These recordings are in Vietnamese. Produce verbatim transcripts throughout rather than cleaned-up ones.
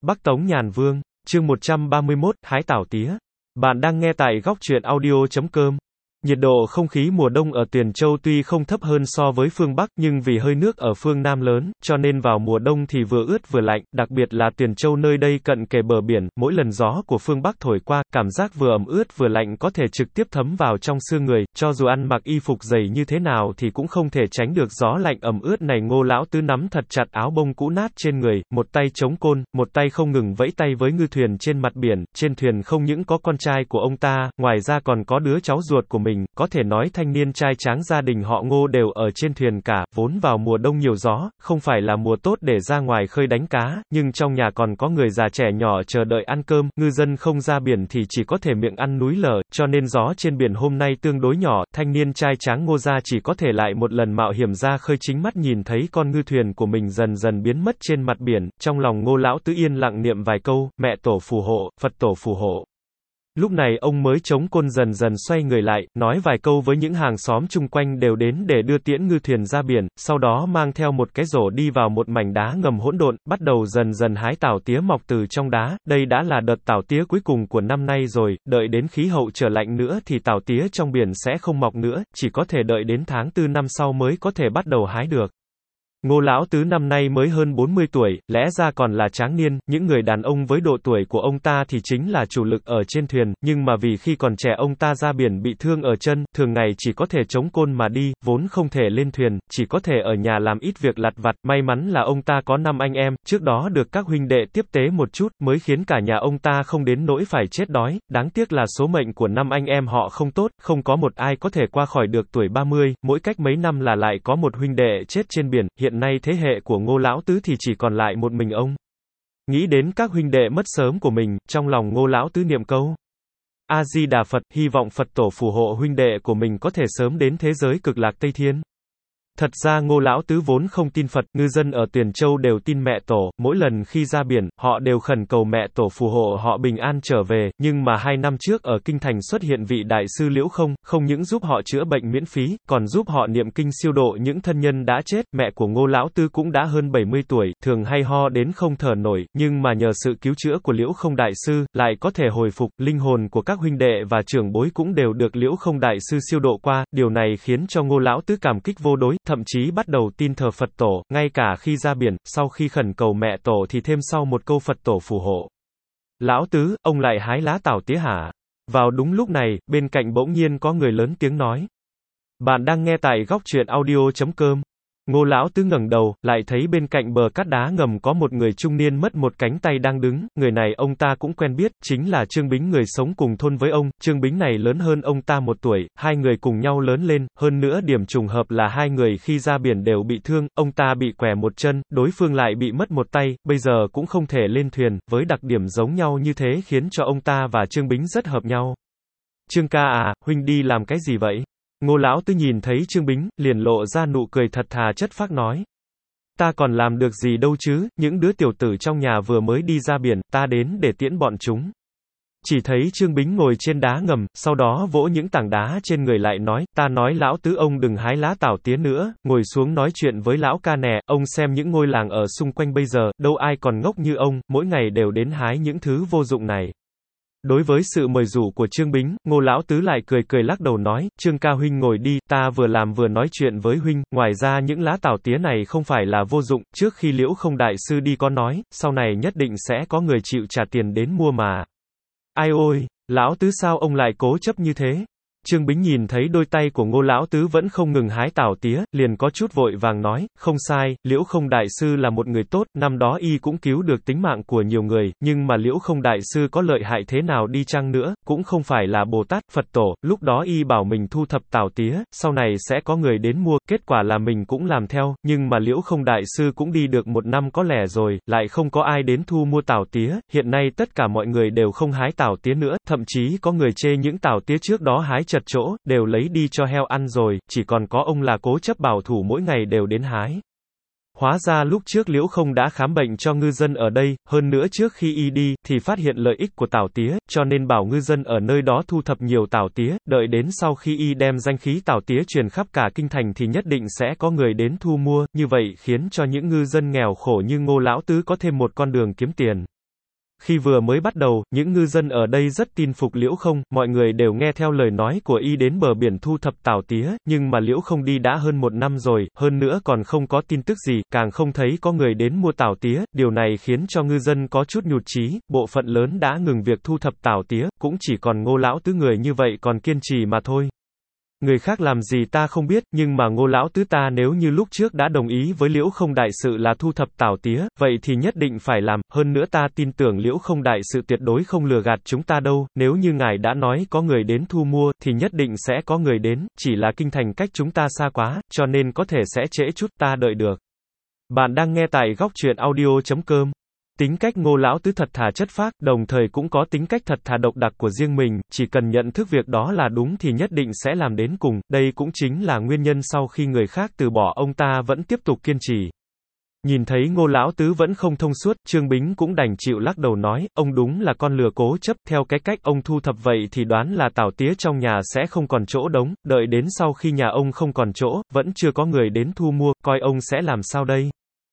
Bắc Tống Nhàn Vương, chương một trăm ba mươi mốt, hái tảo tía. Bạn đang nghe tại góc truyện audio chấm com. Nhiệt độ không khí mùa đông ở Tuyền Châu tuy không thấp hơn so với phương Bắc, nhưng vì hơi nước ở phương Nam lớn, cho nên vào mùa đông thì vừa ướt vừa lạnh, đặc biệt là Tuyền Châu nơi đây cận kề bờ biển, mỗi lần gió của phương Bắc thổi qua, cảm giác vừa ẩm ướt vừa lạnh có thể trực tiếp thấm vào trong xương người, cho dù ăn mặc y phục dày như thế nào thì cũng không thể tránh được gió lạnh ẩm ướt này. Ngô lão tứ nắm thật chặt áo bông cũ nát trên người, một tay chống côn, một tay không ngừng vẫy tay với ngư thuyền trên mặt biển. Trên thuyền không những có con trai của ông ta, ngoài ra còn có đứa cháu ruột của mình, có thể nói thanh niên trai tráng gia đình họ Ngô đều ở trên thuyền cả. Vốn vào mùa đông nhiều gió, không phải là mùa tốt để ra ngoài khơi đánh cá, nhưng trong nhà còn có người già trẻ nhỏ chờ đợi ăn cơm, ngư dân không ra biển thì chỉ có thể miệng ăn núi lở, cho nên gió trên biển hôm nay tương đối nhỏ. Thanh niên trai tráng Ngô gia chỉ có thể lại một lần mạo hiểm ra khơi, chính mắt nhìn thấy con ngư thuyền của mình dần dần biến mất trên mặt biển. Trong lòng Ngô lão tứ yên lặng niệm vài câu, mẹ tổ phù hộ, Phật tổ phù hộ. Lúc này ông mới chống côn dần dần xoay người lại, nói vài câu với những hàng xóm chung quanh đều đến để đưa tiễn ngư thuyền ra biển, sau đó mang theo một cái rổ đi vào một mảnh đá ngầm hỗn độn, bắt đầu dần dần hái tảo tía mọc từ trong đá. Đây đã là đợt tảo tía cuối cùng của năm nay rồi, đợi đến khí hậu trở lạnh nữa thì tảo tía trong biển sẽ không mọc nữa, chỉ có thể đợi đến tháng tư năm sau mới có thể bắt đầu hái được. Ngô lão tứ năm nay mới hơn bốn mươi tuổi, lẽ ra còn là tráng niên, những người đàn ông với độ tuổi của ông ta thì chính là chủ lực ở trên thuyền, nhưng mà vì khi còn trẻ ông ta ra biển bị thương ở chân, thường ngày chỉ có thể chống côn mà đi, vốn không thể lên thuyền, chỉ có thể ở nhà làm ít việc lặt vặt. May mắn là ông ta có năm anh em, trước đó được các huynh đệ tiếp tế một chút, mới khiến cả nhà ông ta không đến nỗi phải chết đói. Đáng tiếc là số mệnh của năm anh em họ không tốt, không có một ai có thể qua khỏi được tuổi ba mươi, mỗi cách mấy năm là lại có một huynh đệ chết trên biển. Hiện nay thế hệ của Ngô lão tứ thì chỉ còn lại một mình ông. Nghĩ đến các huynh đệ mất sớm của mình, trong lòng Ngô lão tứ niệm câu A Di Đà Phật, hy vọng Phật tổ phù hộ huynh đệ của mình có thể sớm đến thế giới cực lạc Tây Thiên. Thật ra Ngô lão tứ vốn không tin Phật, ngư dân ở Tuyền Châu đều tin mẹ tổ, mỗi lần khi ra biển, họ đều khẩn cầu mẹ tổ phù hộ họ bình an trở về, nhưng mà hai năm trước ở Kinh Thành xuất hiện vị đại sư Liễu Không, không những giúp họ chữa bệnh miễn phí, còn giúp họ niệm kinh siêu độ những thân nhân đã chết. Mẹ của Ngô lão tứ cũng đã hơn bảy mươi tuổi, thường hay ho đến không thở nổi, nhưng mà nhờ sự cứu chữa của Liễu Không đại sư, lại có thể hồi phục. Linh hồn của các huynh đệ và trưởng bối cũng đều được Liễu Không đại sư siêu độ qua, điều này khiến cho Ngô lão tứ cảm kích vô đối, thậm chí bắt đầu tin thờ Phật tổ, ngay cả khi ra biển, sau khi khẩn cầu mẹ tổ thì thêm sau một câu Phật tổ phù hộ. Lão tứ, ông lại hái lá tảo tía hả? Vào đúng lúc này, bên cạnh bỗng nhiên có người lớn tiếng nói. Bạn đang nghe tại góc truyện audio chấm com. Ngô lão tứ ngẩng đầu, lại thấy bên cạnh bờ cát đá ngầm có một người trung niên mất một cánh tay đang đứng, người này ông ta cũng quen biết, chính là Trương Bính, người sống cùng thôn với ông. Trương Bính này lớn hơn ông ta một tuổi, hai người cùng nhau lớn lên, hơn nữa điểm trùng hợp là hai người khi ra biển đều bị thương, ông ta bị quẻ một chân, đối phương lại bị mất một tay, bây giờ cũng không thể lên thuyền, với đặc điểm giống nhau như thế khiến cho ông ta và Trương Bính rất hợp nhau. Trương ca à, huynh đi làm cái gì vậy? Ngô lão tứ nhìn thấy Trương Bính, liền lộ ra nụ cười thật thà chất phác nói. Ta còn làm được gì đâu chứ, những đứa tiểu tử trong nhà vừa mới đi ra biển, ta đến để tiễn bọn chúng. Chỉ thấy Trương Bính ngồi trên đá ngầm, sau đó vỗ những tảng đá trên người lại nói, ta nói lão tứ ông đừng hái lá tảo tía nữa, ngồi xuống nói chuyện với lão ca nè, ông xem những ngôi làng ở xung quanh bây giờ, đâu ai còn ngốc như ông, mỗi ngày đều đến hái những thứ vô dụng này. Đối với sự mời rủ của Trương Bính, Ngô lão tứ lại cười cười lắc đầu nói, Trương ca huynh ngồi đi, ta vừa làm vừa nói chuyện với huynh, ngoài ra những lá tảo tía này không phải là vô dụng, trước khi Liễu Không đại sư đi có nói, sau này nhất định sẽ có người chịu trả tiền đến mua mà. Ai ôi, lão tứ sao ông lại cố chấp như thế? Trương Bính nhìn thấy đôi tay của Ngô lão tứ vẫn không ngừng hái tảo tía, liền có chút vội vàng nói, không sai, Liễu Không đại sư là một người tốt, năm đó y cũng cứu được tính mạng của nhiều người, nhưng mà Liễu Không đại sư có lợi hại thế nào đi chăng nữa, cũng không phải là Bồ Tát, Phật tổ, lúc đó y bảo mình thu thập tảo tía, sau này sẽ có người đến mua, kết quả là mình cũng làm theo, nhưng mà Liễu Không đại sư cũng đi được một năm có lẻ rồi, lại không có ai đến thu mua tảo tía, hiện nay tất cả mọi người đều không hái tảo tía nữa, thậm chí có người chê những tảo tía trước đó hái chật chỗ, đều lấy đi cho heo ăn rồi, chỉ còn có ông là cố chấp bảo thủ mỗi ngày đều đến hái. Hóa ra lúc trước Liễu Không đã khám bệnh cho ngư dân ở đây, hơn nữa trước khi y đi, thì phát hiện lợi ích của tảo tía, cho nên bảo ngư dân ở nơi đó thu thập nhiều tảo tía, đợi đến sau khi y đem danh khí tảo tía truyền khắp cả kinh thành thì nhất định sẽ có người đến thu mua, như vậy khiến cho những ngư dân nghèo khổ như Ngô lão tứ có thêm một con đường kiếm tiền. Khi vừa mới bắt đầu, những ngư dân ở đây rất tin phục Liễu Không, mọi người đều nghe theo lời nói của y đến bờ biển thu thập tảo tía, nhưng mà Liễu Không đi đã hơn một năm rồi, hơn nữa còn không có tin tức gì, càng không thấy có người đến mua tảo tía, điều này khiến cho ngư dân có chút nhụt chí, bộ phận lớn đã ngừng việc thu thập tảo tía, cũng chỉ còn Ngô lão tứ người như vậy còn kiên trì mà thôi. Người khác làm gì ta không biết, nhưng mà Ngô lão tứ ta nếu như lúc trước đã đồng ý với Liễu Không đại sự là thu thập tảo tía, vậy thì nhất định phải làm, hơn nữa ta tin tưởng Liễu Không đại sự tuyệt đối không lừa gạt chúng ta đâu, nếu như ngài đã nói có người đến thu mua, thì nhất định sẽ có người đến, chỉ là kinh thành cách chúng ta xa quá, cho nên có thể sẽ trễ chút, ta đợi được. Bạn đang nghe tại góc truyện audio chấm com. Tính cách Ngô lão tứ thật thà chất phác, đồng thời cũng có tính cách thật thà độc đặc của riêng mình, chỉ cần nhận thức việc đó là đúng thì nhất định sẽ làm đến cùng, đây cũng chính là nguyên nhân sau khi người khác từ bỏ ông ta vẫn tiếp tục kiên trì. Nhìn thấy Ngô lão tứ vẫn không thông suốt, Trương Bính cũng đành chịu lắc đầu nói, ông đúng là con lừa cố chấp, theo cái cách ông thu thập vậy thì đoán là tảo tía trong nhà sẽ không còn chỗ đống, đợi đến sau khi nhà ông không còn chỗ, vẫn chưa có người đến thu mua, coi ông sẽ làm sao đây?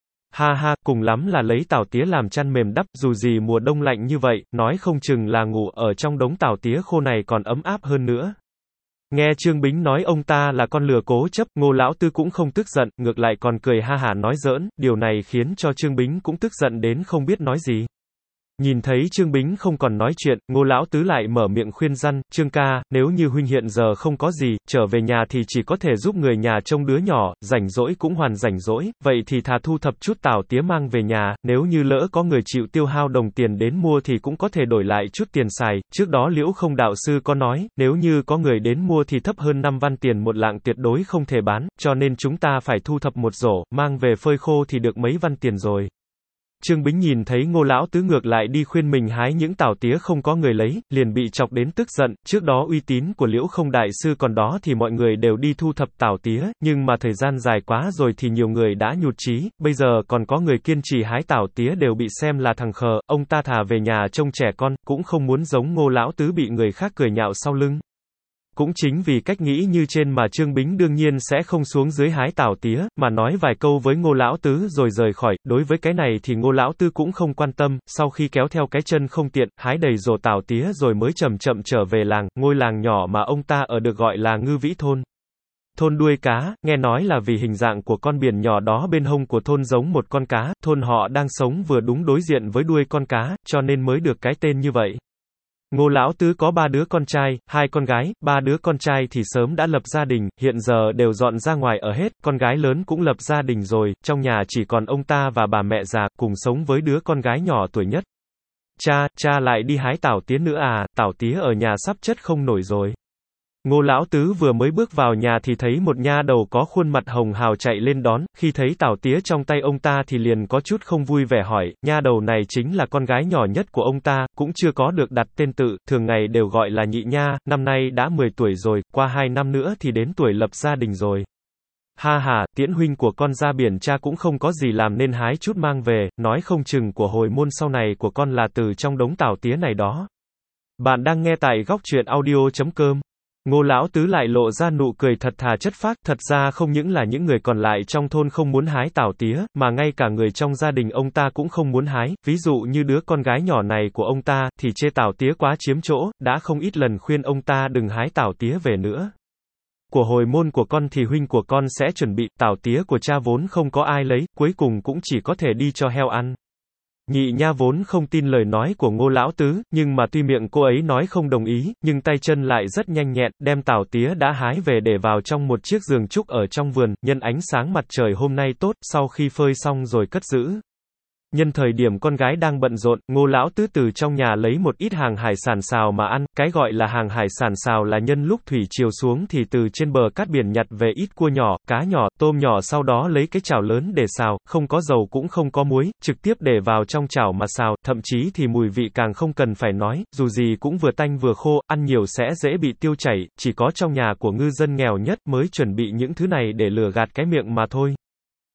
Ha ha, cùng lắm là lấy tảo tía làm chăn mềm đắp, dù gì mùa đông lạnh như vậy, nói không chừng là ngủ ở trong đống tảo tía khô này còn ấm áp hơn nữa. Nghe Trương Bính nói ông ta là con lừa cố chấp, Ngô lão tứ cũng không tức giận, ngược lại còn cười ha hả nói giỡn, điều này khiến cho Trương Bính cũng tức giận đến không biết nói gì. Nhìn thấy Trương Bính không còn nói chuyện, Ngô lão tứ lại mở miệng khuyên răn, Trương ca, nếu như huynh hiện giờ không có gì, trở về nhà thì chỉ có thể giúp người nhà trông đứa nhỏ, rảnh rỗi cũng hoàn rảnh rỗi, vậy thì thà thu thập chút tảo tía mang về nhà, nếu như lỡ có người chịu tiêu hao đồng tiền đến mua thì cũng có thể đổi lại chút tiền xài, trước đó Liễu Không đạo sư có nói, nếu như có người đến mua thì thấp hơn năm văn tiền một lạng tuyệt đối không thể bán, cho nên chúng ta phải thu thập một rổ, mang về phơi khô thì được mấy văn tiền rồi. Trương Bính nhìn thấy Ngô lão tứ ngược lại đi khuyên mình hái những tảo tía không có người lấy, liền bị chọc đến tức giận, trước đó uy tín của Liễu Không đại sư còn đó thì mọi người đều đi thu thập tảo tía, nhưng mà thời gian dài quá rồi thì nhiều người đã nhụt chí, bây giờ còn có người kiên trì hái tảo tía đều bị xem là thằng khờ, ông ta thà về nhà trông trẻ con, cũng không muốn giống Ngô lão tứ bị người khác cười nhạo sau lưng. Cũng chính vì cách nghĩ như trên mà Trương Bính đương nhiên sẽ không xuống dưới hái tảo tía, mà nói vài câu với Ngô lão tứ rồi rời khỏi, đối với cái này thì Ngô lão tứ cũng không quan tâm, sau khi kéo theo cái chân không tiện, hái đầy rổ tảo tía rồi mới chậm chậm trở về làng, ngôi làng nhỏ mà ông ta ở được gọi là Ngư Vĩ Thôn. Thôn đuôi cá, nghe nói là vì hình dạng của con biển nhỏ đó bên hông của thôn giống một con cá, thôn họ đang sống vừa đúng đối diện với đuôi con cá, cho nên mới được cái tên như vậy. Ngô lão tứ có ba đứa con trai, hai con gái, ba đứa con trai thì sớm đã lập gia đình, hiện giờ đều dọn ra ngoài ở hết, con gái lớn cũng lập gia đình rồi, trong nhà chỉ còn ông ta và bà mẹ già, cùng sống với đứa con gái nhỏ tuổi nhất. Cha, cha lại đi hái tảo tía nữa à, tảo tía ở nhà sắp chất không nổi rồi. Ngô lão tứ vừa mới bước vào nhà thì thấy một nha đầu có khuôn mặt hồng hào chạy lên đón, khi thấy tảo tía trong tay ông ta thì liền có chút không vui vẻ hỏi, nha đầu này chính là con gái nhỏ nhất của ông ta, cũng chưa có được đặt tên tự, thường ngày đều gọi là nhị nha, năm nay đã mười tuổi rồi, qua hai năm nữa thì đến tuổi lập gia đình rồi. Ha ha, tiễn huynh của con ra biển cha cũng không có gì làm nên hái chút mang về, nói không chừng của hồi môn sau này của con là từ trong đống tảo tía này đó. Bạn đang nghe tại góc truyện audio chấm com. Ngô lão tứ lại lộ ra nụ cười thật thà chất phác, thật ra không những là những người còn lại trong thôn không muốn hái tảo tía, mà ngay cả người trong gia đình ông ta cũng không muốn hái, ví dụ như đứa con gái nhỏ này của ông ta, thì chê tảo tía quá chiếm chỗ, đã không ít lần khuyên ông ta đừng hái tảo tía về nữa. Của hồi môn của con thì huynh của con sẽ chuẩn bị, tảo tía của cha vốn không có ai lấy, cuối cùng cũng chỉ có thể đi cho heo ăn. Nhị nha vốn không tin lời nói của Ngô lão tứ, nhưng mà tuy miệng cô ấy nói không đồng ý, nhưng tay chân lại rất nhanh nhẹn, đem tảo tía đã hái về để vào trong một chiếc giường trúc ở trong vườn, nhân ánh sáng mặt trời hôm nay tốt, sau khi phơi xong rồi cất giữ. Nhân thời điểm con gái đang bận rộn, Ngô lão tứ từ trong nhà lấy một ít hàng hải sản xào mà ăn, cái gọi là hàng hải sản xào là nhân lúc thủy triều xuống thì từ trên bờ cát biển nhặt về ít cua nhỏ, cá nhỏ, tôm nhỏ sau đó lấy cái chảo lớn để xào, không có dầu cũng không có muối, trực tiếp để vào trong chảo mà xào, thậm chí thì mùi vị càng không cần phải nói, dù gì cũng vừa tanh vừa khô, ăn nhiều sẽ dễ bị tiêu chảy, chỉ có trong nhà của ngư dân nghèo nhất mới chuẩn bị những thứ này để lừa gạt cái miệng mà thôi.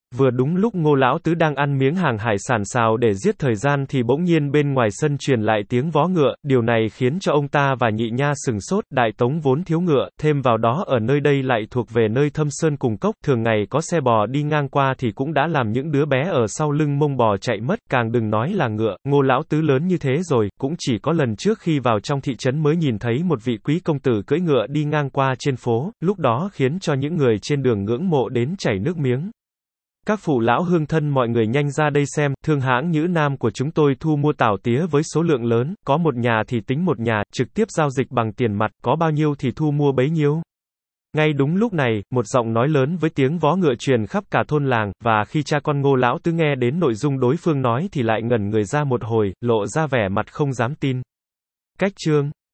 Vừa đúng lúc Ngô lão tứ đang ăn miếng hàng hải sản xào để giết thời gian thì bỗng nhiên bên ngoài sân truyền lại tiếng vó ngựa, điều này khiến cho ông ta và nhị nha sừng sốt, Đại Tống vốn thiếu ngựa, thêm vào đó ở nơi đây lại thuộc về nơi thâm sơn cùng cốc, thường ngày có xe bò đi ngang qua thì cũng đã làm những đứa bé ở sau lưng mông bò chạy mất, càng đừng nói là ngựa. Ngô lão tứ lớn như thế rồi, cũng chỉ có lần trước khi vào trong thị trấn mới nhìn thấy một vị quý công tử cưỡi ngựa đi ngang qua trên phố, lúc đó khiến cho những người trên đường ngưỡng mộ đến chảy nước miếng. Các phụ lão hương thân mọi người nhanh ra đây xem, thương hãng Nhữ Nam của chúng tôi thu mua tảo tía với số lượng lớn, có một nhà thì tính một nhà, trực tiếp giao dịch bằng tiền mặt, có bao nhiêu thì thu mua bấy nhiêu. Ngay đúng lúc này, một giọng nói lớn với tiếng vó ngựa truyền khắp cả thôn làng, và khi cha con Ngô lão tứ nghe đến nội dung đối phương nói thì lại ngẩn người ra một hồi, lộ ra vẻ mặt không dám tin. Cách chương